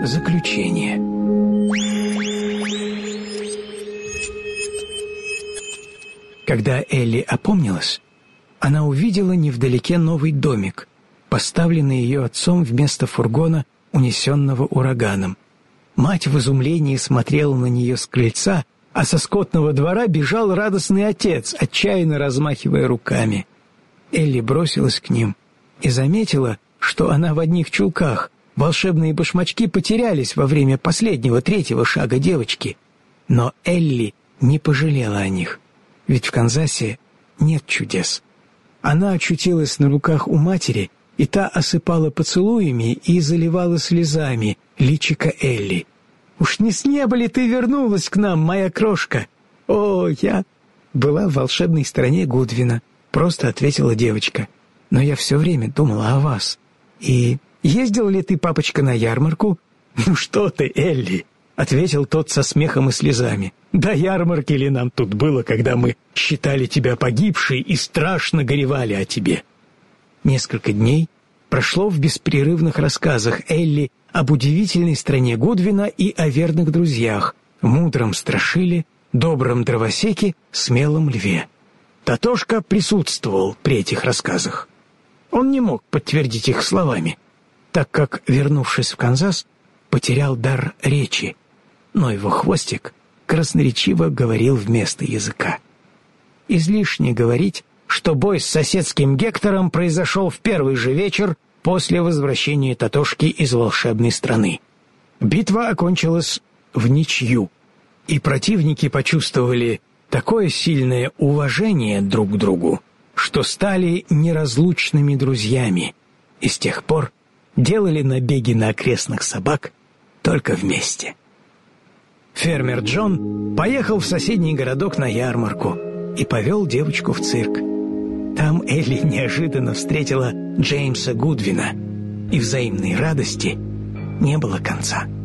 Заключение. Когда Элли опомнилась, она увидела невдалеке новый домик, поставленный ее отцом вместо фургона, унесенного ураганом. Мать в изумлении смотрела на нее с крыльца, а со скотного двора бежал радостный отец, отчаянно размахивая руками. Элли бросилась к ним и заметила, что она в одних чулках. Волшебные башмачки потерялись во время последнего, третьего шага девочки. Но Элли не пожалела о них, ведь в Канзасе нет чудес. Она очутилась на руках у матери, и та осыпала поцелуями и заливала слезами личико Элли. «Уж не с неба ли ты вернулась к нам, моя крошка?» «О, я была в волшебной стране Гудвина», — просто ответила девочка. «Но я все время думала о вас. И ездил ли ты, папочка, на ярмарку?» «Ну что ты, Элли!» — ответил тот со смехом и слезами. «Да ярмарки ли нам тут было, когда мы считали тебя погибшей и страшно горевали о тебе?» Несколько дней прошло в беспрерывных рассказах Элли об удивительной стране Гудвина и о верных друзьях, мудром страшиле, добром дровосеке, смелом льве. Татошка присутствовал при этих рассказах. Он не мог подтвердить их словами, так как, вернувшись в Канзас, потерял дар речи, но его хвостик красноречиво говорил вместо языка. Излишне говорить, что бой с соседским Гектором произошел в первый же вечер после возвращения Татошки из волшебной страны. Битва окончилась в ничью, и противники почувствовали такое сильное уважение друг к другу, что стали неразлучными друзьями, и с тех пор делали набеги на окрестных собак только вместе. Фермер Джон поехал в соседний городок на ярмарку и повел девочку в цирк. Там Элли неожиданно встретила Джеймса Гудвина, и взаимной радости не было конца.